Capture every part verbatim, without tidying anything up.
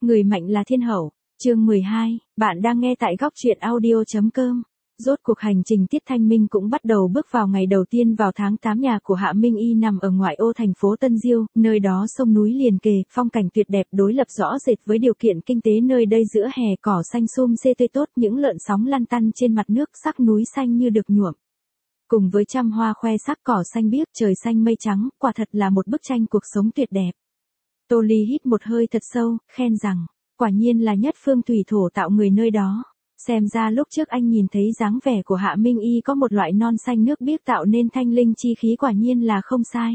Người mạnh là thiên hậu. Chương mười hai, bạn đang nghe tại góc truyện audio chấm com. Rốt cuộc hành trình Tiết Thanh Minh cũng bắt đầu bước vào ngày đầu tiên vào tháng tám. Nhà của Hạ Minh Y nằm ở ngoại ô thành phố Tân Diêu, nơi đó sông núi liền kề, phong cảnh tuyệt đẹp đối lập rõ rệt với điều kiện kinh tế nơi đây. Giữa hè cỏ xanh sum xê tươi tốt, những lợn sóng lăn tăn trên mặt nước, sắc núi xanh như được nhuộm. Cùng với trăm hoa khoe sắc, cỏ xanh biếc, trời xanh mây trắng, quả thật là một bức tranh cuộc sống tuyệt đẹp. Tô Ly hít một hơi thật sâu, khen rằng, quả nhiên là nhất phương thủy thổ tạo người nơi đó. Xem ra lúc trước anh nhìn thấy dáng vẻ của Hạ Minh Y có một loại non xanh nước biếc tạo nên thanh linh chi khí, quả nhiên là không sai.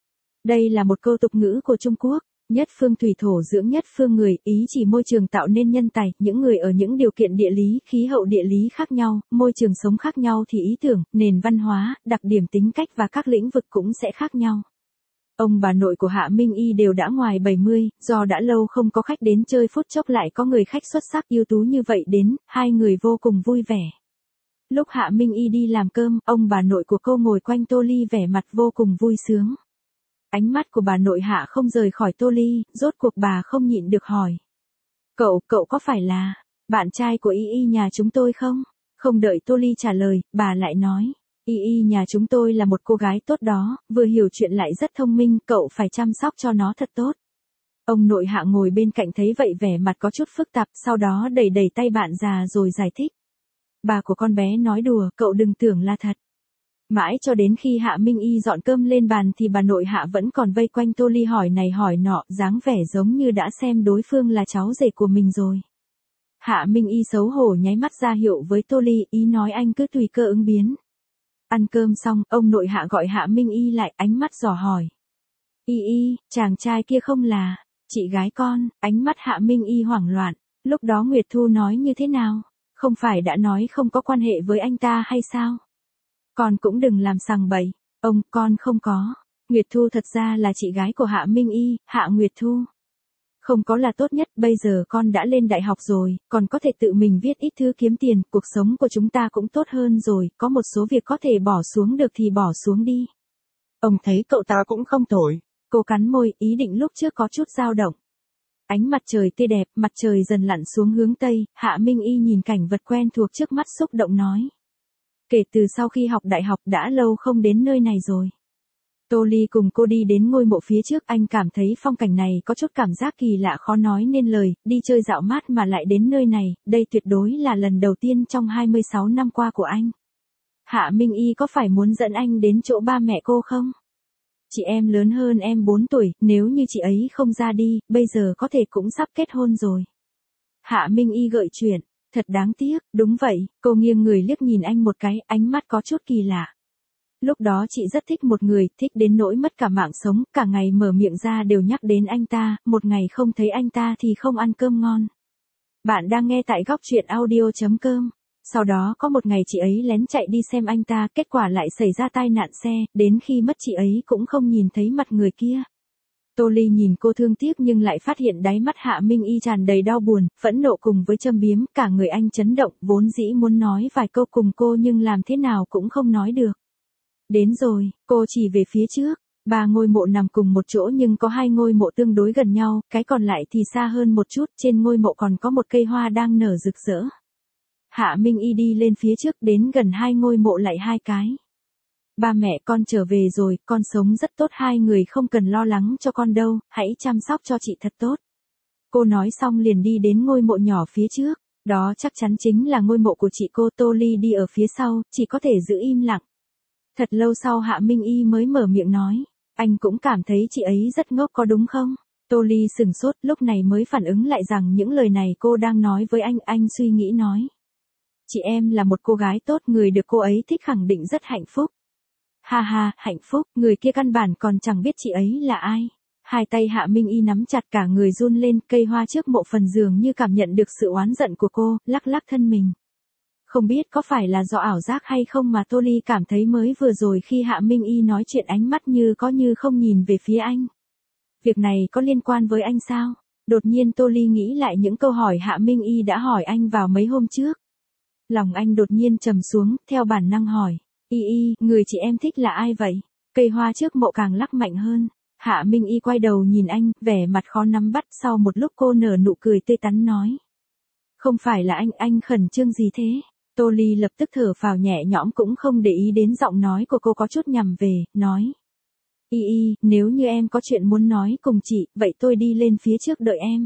Đây là một câu tục ngữ của Trung Quốc, nhất phương thủy thổ dưỡng nhất phương người, ý chỉ môi trường tạo nên nhân tài. Những người ở những điều kiện địa lý, khí hậu địa lý khác nhau, môi trường sống khác nhau thì ý tưởng, nền văn hóa, đặc điểm tính cách và các lĩnh vực cũng sẽ khác nhau. Ông bà nội của Hạ Minh Y đều đã ngoài bảy mươi, do đã lâu không có khách đến chơi, phút chốc lại có người khách xuất sắc ưu tú như vậy đến, hai người vô cùng vui vẻ. Lúc Hạ Minh Y đi làm cơm, ông bà nội của cô ngồi quanh Tô Ly vẻ mặt vô cùng vui sướng. Ánh mắt của bà nội Hạ không rời khỏi Tô Ly, rốt cuộc bà không nhịn được hỏi. Cậu, cậu có phải là bạn trai của Y Y nhà chúng tôi không? Không đợi Tô Ly trả lời, bà lại nói. Y Y nhà chúng tôi là một cô gái tốt đó, vừa hiểu chuyện lại rất thông minh, cậu phải chăm sóc cho nó thật tốt. Ông nội Hạ ngồi bên cạnh thấy vậy vẻ mặt có chút phức tạp, sau đó đẩy đẩy tay bạn già rồi giải thích. Bà của con bé nói đùa, cậu đừng tưởng là thật. Mãi cho đến khi Hạ Minh Y dọn cơm lên bàn thì bà nội Hạ vẫn còn vây quanh Tô Ly hỏi này hỏi nọ, dáng vẻ giống như đã xem đối phương là cháu rể của mình rồi. Hạ Minh Y xấu hổ nháy mắt ra hiệu với Tô Ly, ý nói anh cứ tùy cơ ứng biến. Ăn cơm xong, ông nội Hạ gọi Hạ Minh Y lại, ánh mắt dò hỏi. Y Y, chàng trai kia không là chị gái con? Ánh mắt Hạ Minh Y hoảng loạn. Lúc đó Nguyệt Thu nói như thế nào? Không phải đã nói không có quan hệ với anh ta hay sao? Con cũng đừng làm sằng bậy. Ông, con không có. Nguyệt Thu thật ra là chị gái của Hạ Minh Y, Hạ Nguyệt Thu. Không có là tốt nhất, bây giờ con đã lên đại học rồi, còn có thể tự mình viết ít thư kiếm tiền, cuộc sống của chúng ta cũng tốt hơn rồi, có một số việc có thể bỏ xuống được thì bỏ xuống đi. Ông thấy cậu ta cũng không tồi. Cô cắn môi, ý định lúc trước có chút dao động. Ánh mặt trời tươi đẹp, mặt trời dần lặn xuống hướng Tây, Hạ Minh Y nhìn cảnh vật quen thuộc trước mắt xúc động nói. Kể từ sau khi học đại học đã lâu không đến nơi này rồi. Tô Ly cùng cô đi đến ngôi mộ phía trước, anh cảm thấy phong cảnh này có chút cảm giác kỳ lạ khó nói nên lời, đi chơi dạo mát mà lại đến nơi này, đây tuyệt đối là lần đầu tiên trong hai mươi sáu năm qua của anh. Hạ Minh Y có phải muốn dẫn anh đến chỗ ba mẹ cô không? Chị em lớn hơn em bốn tuổi, nếu như chị ấy không ra đi, bây giờ có thể cũng sắp kết hôn rồi. Hạ Minh Y gợi chuyện, thật đáng tiếc, đúng vậy, cô nghiêng người liếc nhìn anh một cái, ánh mắt có chút kỳ lạ. Lúc đó chị rất thích một người, thích đến nỗi mất cả mạng sống, cả ngày mở miệng ra đều nhắc đến anh ta, một ngày không thấy anh ta thì không ăn cơm ngon. Bạn đang nghe tại góc truyện audio chấm com. Sau đó có một ngày chị ấy lén chạy đi xem anh ta, kết quả lại xảy ra tai nạn xe, đến khi mất chị ấy cũng không nhìn thấy mặt người kia. Tô Ly nhìn cô thương tiếc nhưng lại phát hiện đáy mắt Hạ Minh Y tràn đầy đau buồn, phẫn nộ cùng với châm biếm, cả người anh chấn động, vốn dĩ muốn nói vài câu cùng cô nhưng làm thế nào cũng không nói được. Đến rồi, cô chỉ về phía trước, ba ngôi mộ nằm cùng một chỗ nhưng có hai ngôi mộ tương đối gần nhau, cái còn lại thì xa hơn một chút, trên ngôi mộ còn có một cây hoa đang nở rực rỡ. Hạ Minh Y đi lên phía trước, đến gần hai ngôi mộ lại hai cái. Ba mẹ con trở về rồi, con sống rất tốt, hai người không cần lo lắng cho con đâu, hãy chăm sóc cho chị thật tốt. Cô nói xong liền đi đến ngôi mộ nhỏ phía trước, đó chắc chắn chính là ngôi mộ của chị cô. Tô Ly đi ở phía sau, chỉ có thể giữ im lặng. Thật lâu sau Hạ Minh Y mới mở miệng nói, anh cũng cảm thấy chị ấy rất ngốc có đúng không? Tô Ly sừng sốt, lúc này mới phản ứng lại rằng những lời này cô đang nói với anh, anh suy nghĩ nói. Chị em là một cô gái tốt, người được cô ấy thích khẳng định rất hạnh phúc. Ha ha, hạnh phúc, người kia căn bản còn chẳng biết chị ấy là ai. Hai tay Hạ Minh Y nắm chặt, cả người run lên, cây hoa trước mộ phần dường như cảm nhận được sự oán giận của cô, lắc lắc thân mình. Không biết có phải là do ảo giác hay không mà Tô Ly cảm thấy mới vừa rồi khi Hạ Minh Y nói chuyện ánh mắt như có như không nhìn về phía anh. Việc này có liên quan với anh sao? Đột nhiên Tô Ly nghĩ lại những câu hỏi Hạ Minh Y đã hỏi anh vào mấy hôm trước. Lòng anh đột nhiên trầm xuống, theo bản năng hỏi. Y Y, người chị em thích là ai vậy? Cây hoa trước mộ càng lắc mạnh hơn. Hạ Minh Y quay đầu nhìn anh, vẻ mặt khó nắm bắt, sau một lúc cô nở nụ cười tươi tắn nói. Không phải là anh, anh khẩn trương gì thế? Tô Ly lập tức thở phào nhẹ nhõm cũng không để ý đến giọng nói của cô có chút nhằm về, nói. Y Y, nếu như em có chuyện muốn nói cùng chị, vậy tôi đi lên phía trước đợi em.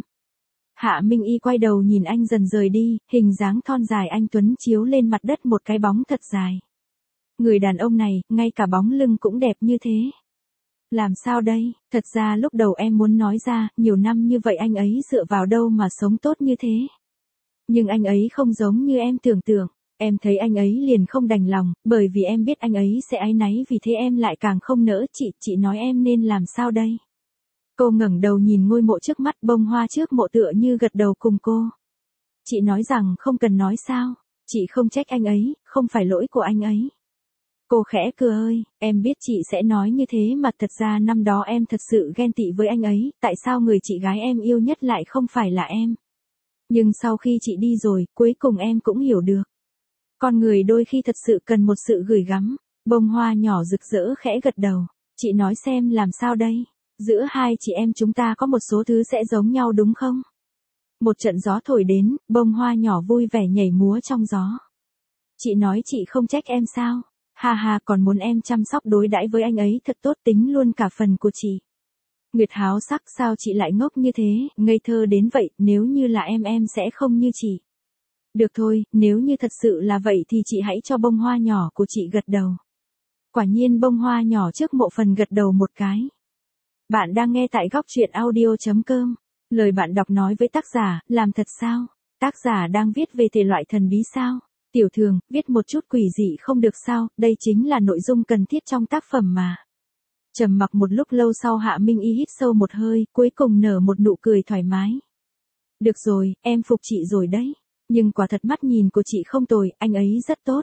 Hạ Minh Y quay đầu nhìn anh dần rời đi, hình dáng thon dài anh tuấn chiếu lên mặt đất một cái bóng thật dài. Người đàn ông này, ngay cả bóng lưng cũng đẹp như thế. Làm sao đây, thật ra lúc đầu em muốn nói ra, nhiều năm như vậy anh ấy dựa vào đâu mà sống tốt như thế. Nhưng anh ấy không giống như em tưởng tượng, em thấy anh ấy liền không đành lòng, bởi vì em biết anh ấy sẽ áy náy vì thế em lại càng không nỡ chị, chị nói em nên làm sao đây. Cô ngẩng đầu nhìn ngôi mộ trước mắt, bông hoa trước mộ tựa như gật đầu cùng cô. Chị nói rằng không cần nói sao, chị không trách anh ấy, không phải lỗi của anh ấy. Cô khẽ cười ơi, em biết chị sẽ nói như thế mà thật ra năm đó em thật sự ghen tị với anh ấy, tại sao người chị gái em yêu nhất lại không phải là em. Nhưng sau khi chị đi rồi, cuối cùng em cũng hiểu được. Con người đôi khi thật sự cần một sự gửi gắm, bông hoa nhỏ rực rỡ khẽ gật đầu, chị nói xem làm sao đây, giữa hai chị em chúng ta có một số thứ sẽ giống nhau đúng không? Một trận gió thổi đến, bông hoa nhỏ vui vẻ nhảy múa trong gió. Chị nói chị không trách em sao? Ha ha, còn muốn em chăm sóc đối đãi với anh ấy thật tốt, tính luôn cả phần của chị. Nguyệt háo sắc, sao chị lại ngốc như thế, ngây thơ đến vậy, nếu như là em em sẽ không như chị. Được thôi, nếu như thật sự là vậy thì chị hãy cho bông hoa nhỏ của chị gật đầu. Quả nhiên bông hoa nhỏ trước mộ phần gật đầu một cái. Bạn đang nghe tại góc truyện audio chấm com. Lời bạn đọc nói với tác giả, làm thật sao? Tác giả đang viết về thể loại thần bí sao? Tiểu thường, viết một chút quỷ dị không được sao, đây chính là nội dung cần thiết trong tác phẩm mà. Trầm mặc một lúc lâu sau Hạ Minh Y hít sâu một hơi, cuối cùng nở một nụ cười thoải mái. Được rồi, em phục chị rồi đấy. Nhưng quả thật mắt nhìn của chị không tồi, anh ấy rất tốt.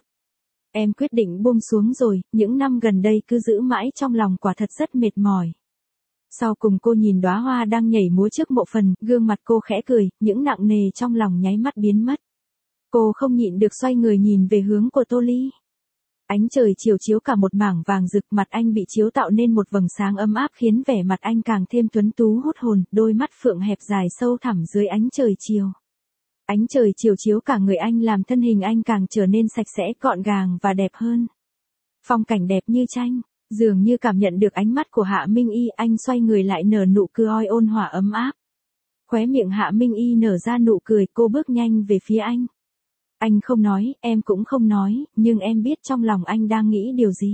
Em quyết định buông xuống rồi, những năm gần đây cứ giữ mãi trong lòng quả thật rất mệt mỏi. Sau cùng cô nhìn đóa hoa đang nhảy múa trước mộ phần, gương mặt cô khẽ cười, những nặng nề trong lòng nháy mắt biến mất. Cô không nhịn được xoay người nhìn về hướng của Tô Ly. Ánh trời chiều chiếu cả một mảng vàng rực, mặt anh bị chiếu tạo nên một vầng sáng ấm áp khiến vẻ mặt anh càng thêm tuấn tú hút hồn, đôi mắt phượng hẹp dài sâu thẳm dưới ánh trời chiều. Ánh trời chiều chiếu cả người anh làm thân hình anh càng trở nên sạch sẽ, gọn gàng và đẹp hơn. Phong cảnh đẹp như tranh, dường như cảm nhận được ánh mắt của Hạ Minh Y, anh xoay người lại nở nụ cười ôn hòa ấm áp. Khóe miệng Hạ Minh Y nở ra nụ cười, cô bước nhanh về phía anh. Anh không nói, em cũng không nói, nhưng em biết trong lòng anh đang nghĩ điều gì.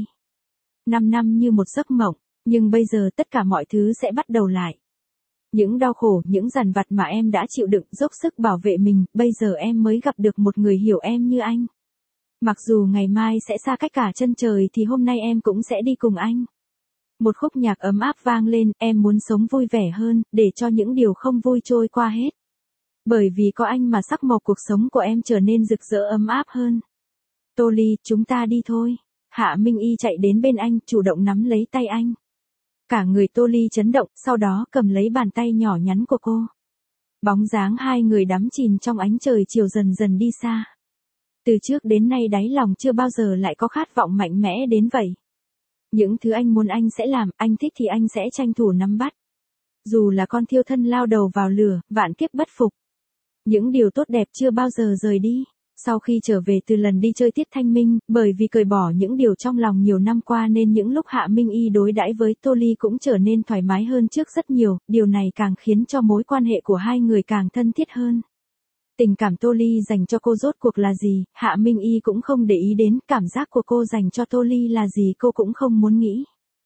Năm năm như một giấc mộng, nhưng bây giờ tất cả mọi thứ sẽ bắt đầu lại. Những đau khổ, những dằn vặt mà em đã chịu đựng, dốc sức bảo vệ mình, bây giờ em mới gặp được một người hiểu em như anh. Mặc dù ngày mai sẽ xa cách cả chân trời thì hôm nay em cũng sẽ đi cùng anh. Một khúc nhạc ấm áp vang lên, em muốn sống vui vẻ hơn, để cho những điều không vui trôi qua hết. Bởi vì có anh mà sắc màu cuộc sống của em trở nên rực rỡ ấm áp hơn. Tô Ly, chúng ta đi thôi. Hạ Minh Y chạy đến bên anh, chủ động nắm lấy tay anh. Cả người Tô Ly chấn động, sau đó cầm lấy bàn tay nhỏ nhắn của cô. Bóng dáng hai người đắm chìm trong ánh trời chiều dần dần đi xa. Từ trước đến nay đáy lòng chưa bao giờ lại có khát vọng mạnh mẽ đến vậy. Những thứ anh muốn anh sẽ làm, anh thích thì anh sẽ tranh thủ nắm bắt. Dù là con thiêu thân lao đầu vào lửa, vạn kiếp bất phục. Những điều tốt đẹp chưa bao giờ rời đi. Sau khi trở về từ lần đi chơi tiết thanh minh, bởi vì cởi bỏ những điều trong lòng nhiều năm qua nên những lúc Hạ Minh Y đối đãi với Tô Ly cũng trở nên thoải mái hơn trước rất nhiều, điều này càng khiến cho mối quan hệ của hai người càng thân thiết hơn. Tình cảm Tô Ly dành cho cô rốt cuộc là gì, Hạ Minh Y cũng không để ý đến, cảm giác của cô dành cho Tô Ly là gì cô cũng không muốn nghĩ.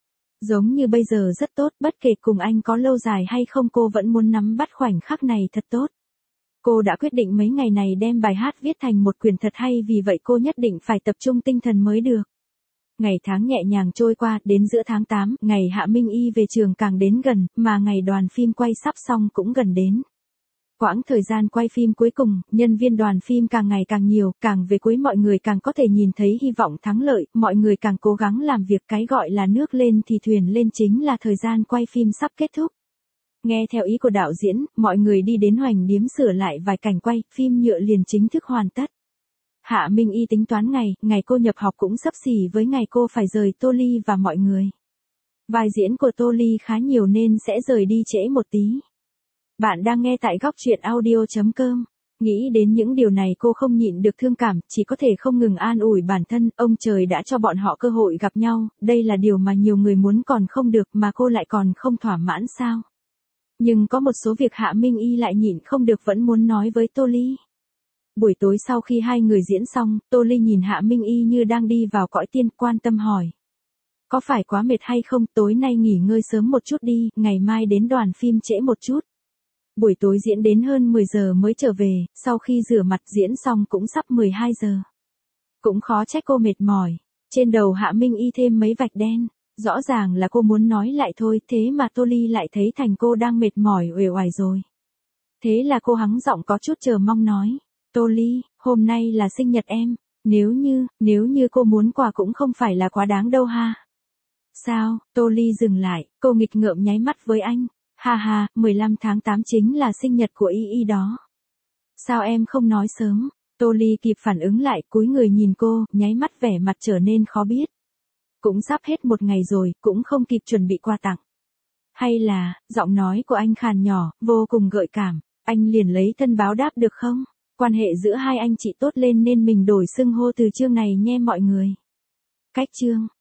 Giống như bây giờ rất tốt, bất kể cùng anh có lâu dài hay không cô vẫn muốn nắm bắt khoảnh khắc này thật tốt. Cô đã quyết định mấy ngày này đem bài hát viết thành một quyển thật hay, vì vậy cô nhất định phải tập trung tinh thần mới được. Ngày tháng nhẹ nhàng trôi qua, đến giữa tháng tám, ngày Hạ Minh Y về trường càng đến gần, mà ngày đoàn phim quay sắp xong cũng gần đến. Quãng thời gian quay phim cuối cùng, nhân viên đoàn phim càng ngày càng nhiều, càng về cuối mọi người càng có thể nhìn thấy hy vọng thắng lợi, mọi người càng cố gắng làm việc, cái gọi là nước lên thì thuyền lên chính là thời gian quay phim sắp kết thúc. Nghe theo ý của đạo diễn, mọi người đi đến Hoành Điếm sửa lại vài cảnh quay, phim nhựa liền chính thức hoàn tất. Hạ Minh Y tính toán ngày, ngày cô nhập học cũng xấp xỉ với ngày cô phải rời Tô Ly và mọi người. Vai diễn của Tô Ly khá nhiều nên sẽ rời đi trễ một tí. Bạn đang nghe tại góc truyện audio chấm com. Nghĩ đến những điều này cô không nhịn được thương cảm, chỉ có thể không ngừng an ủi bản thân, ông trời đã cho bọn họ cơ hội gặp nhau, đây là điều mà nhiều người muốn còn không được mà cô lại còn không thỏa mãn sao. Nhưng có một số việc Hạ Minh Y lại nhịn không được vẫn muốn nói với Tô Ly. Buổi tối sau khi hai người diễn xong, Tô Ly nhìn Hạ Minh Y như đang đi vào cõi tiên, quan tâm hỏi. Có phải quá mệt hay không, tối nay nghỉ ngơi sớm một chút đi, ngày mai đến đoàn phim trễ một chút. Buổi tối diễn đến hơn mười giờ mới trở về, sau khi rửa mặt diễn xong cũng sắp mười hai giờ. Cũng khó trách cô mệt mỏi. Trên đầu Hạ Minh Y thêm mấy vạch đen. Rõ ràng là cô muốn nói lại thôi, thế mà Tô Ly lại thấy thành cô đang mệt mỏi uể oải rồi. Thế là cô hắng giọng có chút chờ mong nói. Tô Ly, hôm nay là sinh nhật em. Nếu như, nếu như cô muốn quà cũng không phải là quá đáng đâu ha. Sao? Tô Ly dừng lại, cô nghịch ngợm nháy mắt với anh. Ha ha, mười lăm tháng tám chính là sinh nhật của Y Y đó. Sao em không nói sớm? Tô Ly kịp phản ứng lại, cúi người nhìn cô, nháy mắt vẻ mặt trở nên khó biết. Cũng sắp hết một ngày rồi, cũng không kịp chuẩn bị quà tặng. Hay là, giọng nói của anh khàn nhỏ, vô cùng gợi cảm, anh liền lấy thân báo đáp được không? Quan hệ giữa hai anh chị tốt lên nên mình đổi xưng hô từ chương này nhe mọi người. Cách chương.